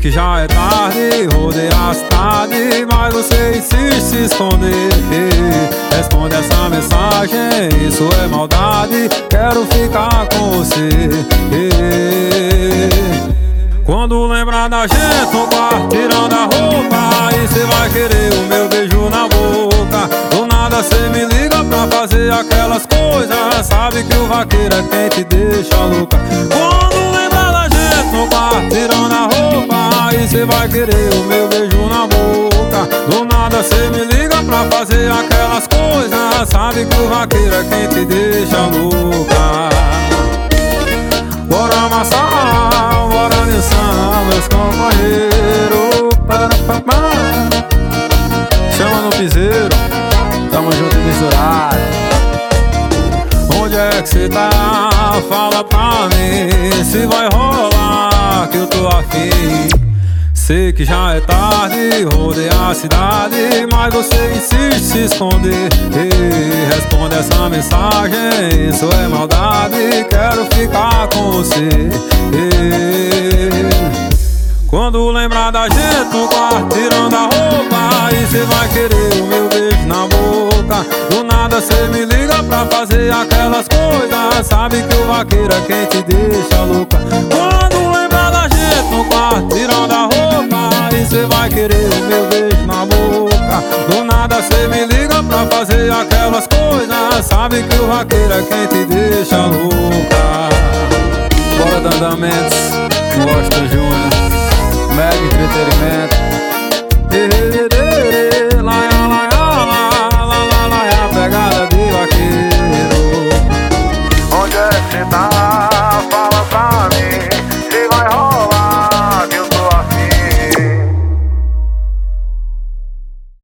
que já é tarde, rodei a cidade, mas você insiste em se esconder. Responde essa mensagem, isso é maldade, quero ficar com você. Quando lembrar da gente no quarto tirando a roupa, aí cê vai querer o meu beijo na boca. Do nada cê me liga pra fazer aquelas coisas, sabe que o vaqueiro é quem te deixa louca. Quando lembrar da gente no quarto tirando a roupa, aí cê vai querer o meu beijo na boca. Do nada cê me liga pra fazer aquelas coisas, sabe que o vaqueiro é quem te deixa louca. Bora amassar, bora dançar, meus companheiros. Chama no piseiro, tamo junto e misturado. Onde é que cê tá? Fala pra mim se vai rolar, que eu tô afim. Sei que já é tarde, rodei a cidade, mas você insiste em se esconder. Responde essa mensagem, isso é maldade, quero ficar com você. Quando lembrar da gente no quarto tirando a roupa, aí cê vai querer o meu beijo na boca. Do nada cê me liga pra fazer aquelas coisas, sabe que o vaqueiro é quem te deixa louca. Quando lembrar da gente no quarto tirando a roupa, aí cê vai querer o meu beijo na boca. Do nada cê me liga pra fazer aquelas coisas, sabe que o vaqueiro é quem te deixa louca. Bora Dandamentos, Washington Júnior, Mega Entretenimento.